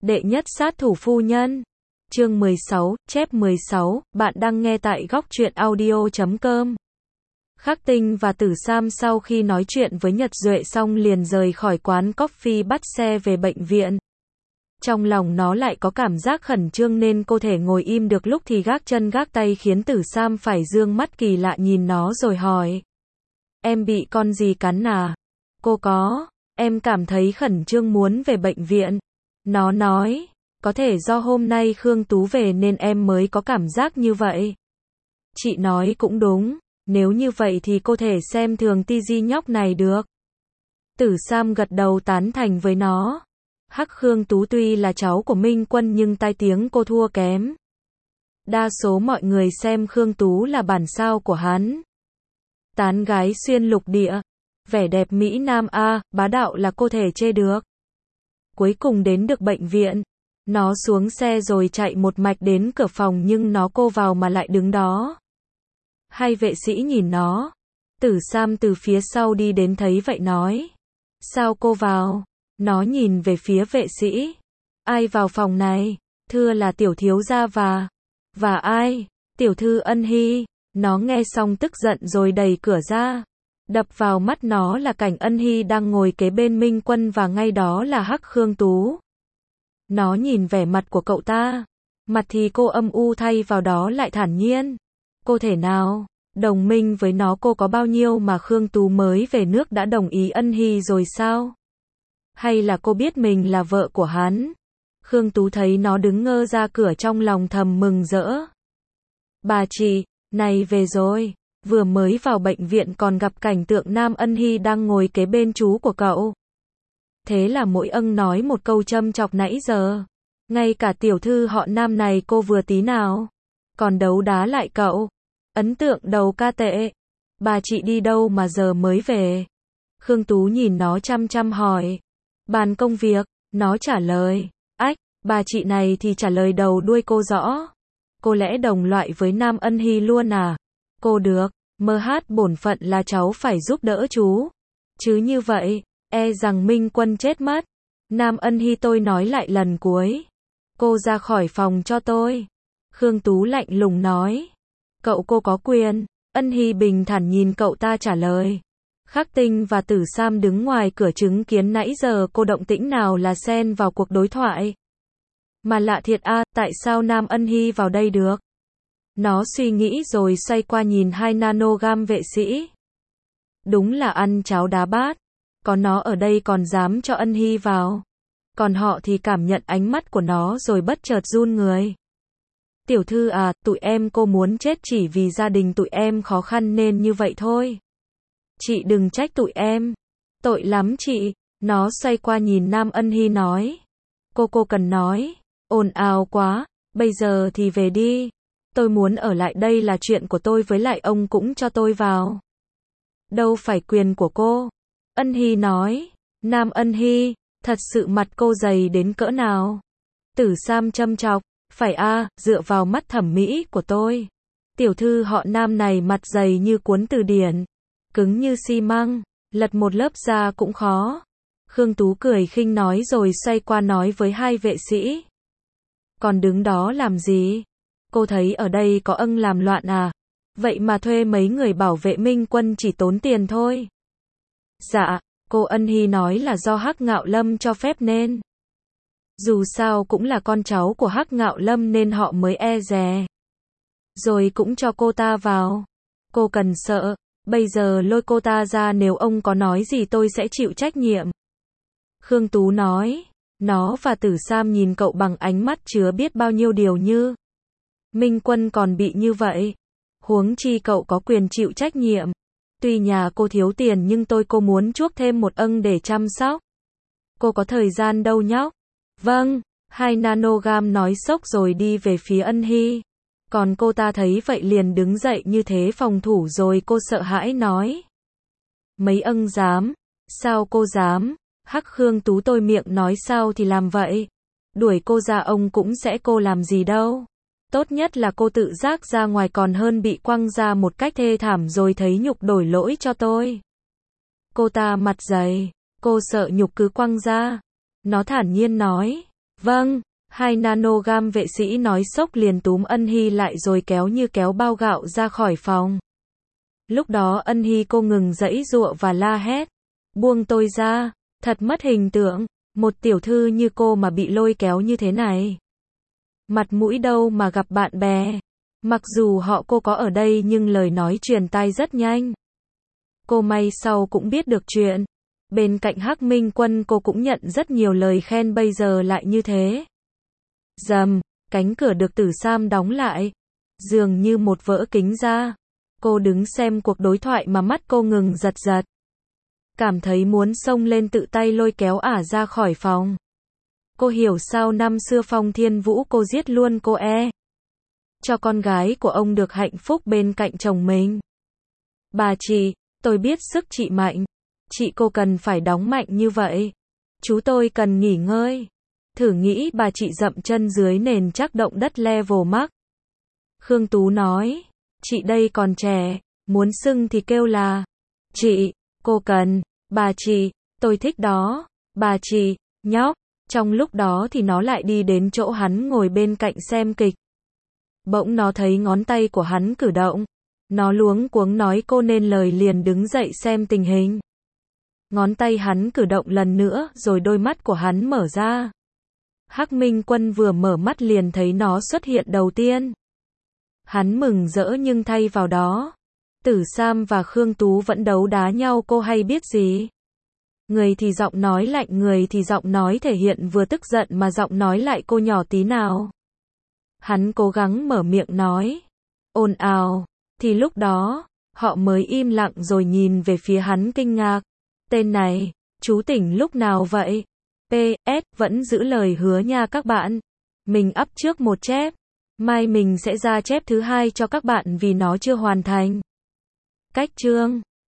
Đệ nhất sát thủ phu nhân. Chương 16, chép 16, bạn đang nghe tại góc truyện audio.com. Khắc Tinh và Tử Sam sau khi nói chuyện với Nhật Duệ xong liền rời khỏi quán coffee bắt xe về bệnh viện. Trong lòng nó lại có cảm giác khẩn trương nên cô thể ngồi im được lúc thì gác chân gác tay khiến Tử Sam phải dương mắt kỳ lạ nhìn nó rồi hỏi. Em bị con gì cắn à? Cô có, em cảm thấy khẩn trương muốn về bệnh viện. Nó nói, có thể do hôm nay Khương Tú về nên em mới có cảm giác như vậy. Chị nói cũng đúng, nếu như vậy thì cô thể xem thường Tiji nhóc này được. Tử Sam gật đầu tán thành với nó. Hắc Khương Tú tuy là cháu của Minh Quân nhưng tai tiếng cô thua kém. Đa số mọi người xem Khương Tú là bản sao của hắn. Tán gái xuyên lục địa, vẻ đẹp Mỹ Nam A, bá đạo là cô thể chê được. Cuối cùng đến được bệnh viện, nó xuống xe rồi chạy một mạch đến cửa phòng nhưng nó cô vào mà lại đứng đó. Hai vệ sĩ nhìn nó. Tử Sam từ phía sau đi đến thấy vậy nói. Sao cô vào? Nó nhìn về phía vệ sĩ. Ai vào phòng này? Thưa là tiểu thiếu gia và ai? Tiểu thư Ân Hy. Nó nghe xong tức giận rồi đẩy cửa ra. Đập vào mắt nó là cảnh Ân Hy đang ngồi kế bên Minh Quân và ngay đó là Hắc Khương Tú. Nó nhìn vẻ mặt của cậu ta. Mặt thì cô âm u thay vào đó lại thản nhiên. Cô thể nào? Đồng minh với nó cô có bao nhiêu mà Khương Tú mới về nước đã đồng ý Ân Hy rồi sao? Hay là cô biết mình là vợ của hắn? Khương Tú thấy nó đứng ngơ ra cửa trong lòng thầm mừng rỡ. Bà chị, này về rồi. Vừa mới vào bệnh viện còn gặp cảnh tượng Nam Ân Hy đang ngồi kế bên chú của cậu. Thế là mỗi ân nói một câu châm chọc nãy giờ. Ngay cả tiểu thư họ Nam này cô vừa tí nào. Còn đấu đá lại cậu. Ấn tượng đầu ca tệ. Bà chị đi đâu mà giờ mới về? Khương Tú nhìn nó chăm chăm hỏi. Bàn công việc, nó trả lời. Ách, bà chị này thì trả lời đầu đuôi cô rõ. Cô lẽ đồng loại với Nam Ân Hy luôn à? Cô được, MH bổn phận là cháu phải giúp đỡ chú. Chứ như vậy, e rằng Minh Quân chết mất. Nam Ân Hy tôi nói lại lần cuối. Cô ra khỏi phòng cho tôi. Khương Tú lạnh lùng nói. Cậu cô có quyền. Ân Hy bình thản nhìn cậu ta trả lời. Khắc Tinh và Tử Sam đứng ngoài cửa chứng kiến nãy giờ cô động tĩnh nào là xen vào cuộc đối thoại. Mà lạ thiệt a, tại sao Nam Ân Hy vào đây được? Nó suy nghĩ rồi xoay qua nhìn 2 nanogam vệ sĩ. Đúng là ăn cháo đá bát. Có nó ở đây còn dám cho Ân Hy vào. Còn họ thì cảm nhận ánh mắt của nó rồi bất chợt run người. Tiểu thư à, tụi em cô muốn chết chỉ vì gia đình tụi em khó khăn nên như vậy thôi. Chị đừng trách tụi em. Tội lắm chị. Nó xoay qua nhìn Nam Ân Hy nói. Cô cần nói. Ồn ào quá. Bây giờ thì về đi. Tôi muốn ở lại đây là chuyện của tôi với lại ông cũng cho tôi vào. Đâu phải quyền của cô. Ân Hy nói. Nam Ân Hy, thật sự mặt cô dày đến cỡ nào? Tử Sam châm chọc. Phải a, dựa vào mắt thẩm mỹ của tôi. Tiểu thư họ Nam này mặt dày như cuốn từ điển. Cứng như xi măng, lật một lớp da cũng khó. Khương Tú cười khinh nói rồi xoay qua nói với 2 vệ sĩ. Còn đứng đó làm gì? Cô thấy ở đây có ân làm loạn à? Vậy mà thuê mấy người bảo vệ Minh Quân chỉ tốn tiền thôi. Dạ, cô Ân Hy nói là do Hắc Ngạo Lâm cho phép nên. Dù sao cũng là con cháu của Hắc Ngạo Lâm nên họ mới e dè. Rồi cũng cho cô ta vào. Cô cần sợ. Bây giờ lôi cô ta ra nếu ông có nói gì tôi sẽ chịu trách nhiệm. Khương Tú nói. Nó và Tử Sam nhìn cậu bằng ánh mắt chứa biết bao nhiêu điều như. Minh Quân còn bị như vậy. Huống chi cậu có quyền chịu trách nhiệm. Tuy nhà cô thiếu tiền nhưng cô muốn chuốc thêm một ân để chăm sóc. Cô có thời gian đâu nhóc. Vâng, 2 nanogam nói sốc rồi đi về phía Ân Hy. Còn cô ta thấy vậy liền đứng dậy như thế phòng thủ rồi cô sợ hãi nói. Mấy ân dám? Sao cô dám? Hắc Khương Tú tôi miệng nói sao thì làm vậy. Đuổi cô ra ông cũng sẽ cô làm gì đâu. Tốt nhất là cô tự giác ra ngoài còn hơn bị quăng ra một cách thê thảm rồi thấy nhục đổi lỗi cho tôi. Cô ta mặt dày. Cô sợ nhục cứ quăng ra. Nó thản nhiên nói. Vâng, 2 nanogam vệ sĩ nói sốc liền túm Ân Hy lại rồi kéo như kéo bao gạo ra khỏi phòng. Lúc đó Ân Hy cô ngừng giãy giụa và la hét. Buông tôi ra, thật mất hình tượng, một tiểu thư như cô mà bị lôi kéo như thế này. Mặt mũi đâu mà gặp bạn bè. Mặc dù cô có ở đây nhưng lời nói truyền tai rất nhanh. Cô may sau cũng biết được chuyện. Bên cạnh Hắc Minh Quân cô cũng nhận rất nhiều lời khen bây giờ lại như thế. Rầm, cánh cửa được Tử Sam đóng lại. Dường như một vỡ kính ra. Cô đứng xem cuộc đối thoại mà mắt cô ngừng giật giật. Cảm thấy muốn xông lên tự tay lôi kéo ả ra khỏi phòng. Cô hiểu sao năm xưa Phong Thiên Vũ cô giết luôn cô cho con gái của ông được hạnh phúc bên cạnh chồng mình. Bà chị, tôi biết sức chị mạnh. Chị cô cần phải đóng mạnh như vậy. Chú tôi cần nghỉ ngơi. Thử nghĩ bà chị dậm chân dưới nền chắc động đất level max. Khương Tú nói, chị đây còn trẻ, muốn xưng thì kêu là chị, cô cần, bà chị, tôi thích đó, bà chị, nhóc. Trong lúc đó thì nó lại đi đến chỗ hắn ngồi bên cạnh xem kịch. Bỗng nó thấy ngón tay của hắn cử động. Nó luống cuống nói cô nên lời liền đứng dậy xem tình hình. Ngón tay hắn cử động lần nữa rồi đôi mắt của hắn mở ra. Hắc Minh Quân vừa mở mắt liền thấy nó xuất hiện đầu tiên. Hắn mừng rỡ nhưng thay vào đó, Tử Sam và Khương Tú vẫn đấu đá nhau cô hay biết gì. Người thì giọng nói lạnh, người thì giọng nói thể hiện vừa tức giận mà giọng nói lại cô nhỏ tí nào. Hắn cố gắng mở miệng nói, ồn ào, thì lúc đó, họ mới im lặng rồi nhìn về phía hắn kinh ngạc. Tên này, chú tỉnh lúc nào vậy? PS, vẫn giữ lời hứa nha các bạn. Mình up trước một chép. Mai mình sẽ ra chép thứ hai cho các bạn vì nó chưa hoàn thành. Cách chương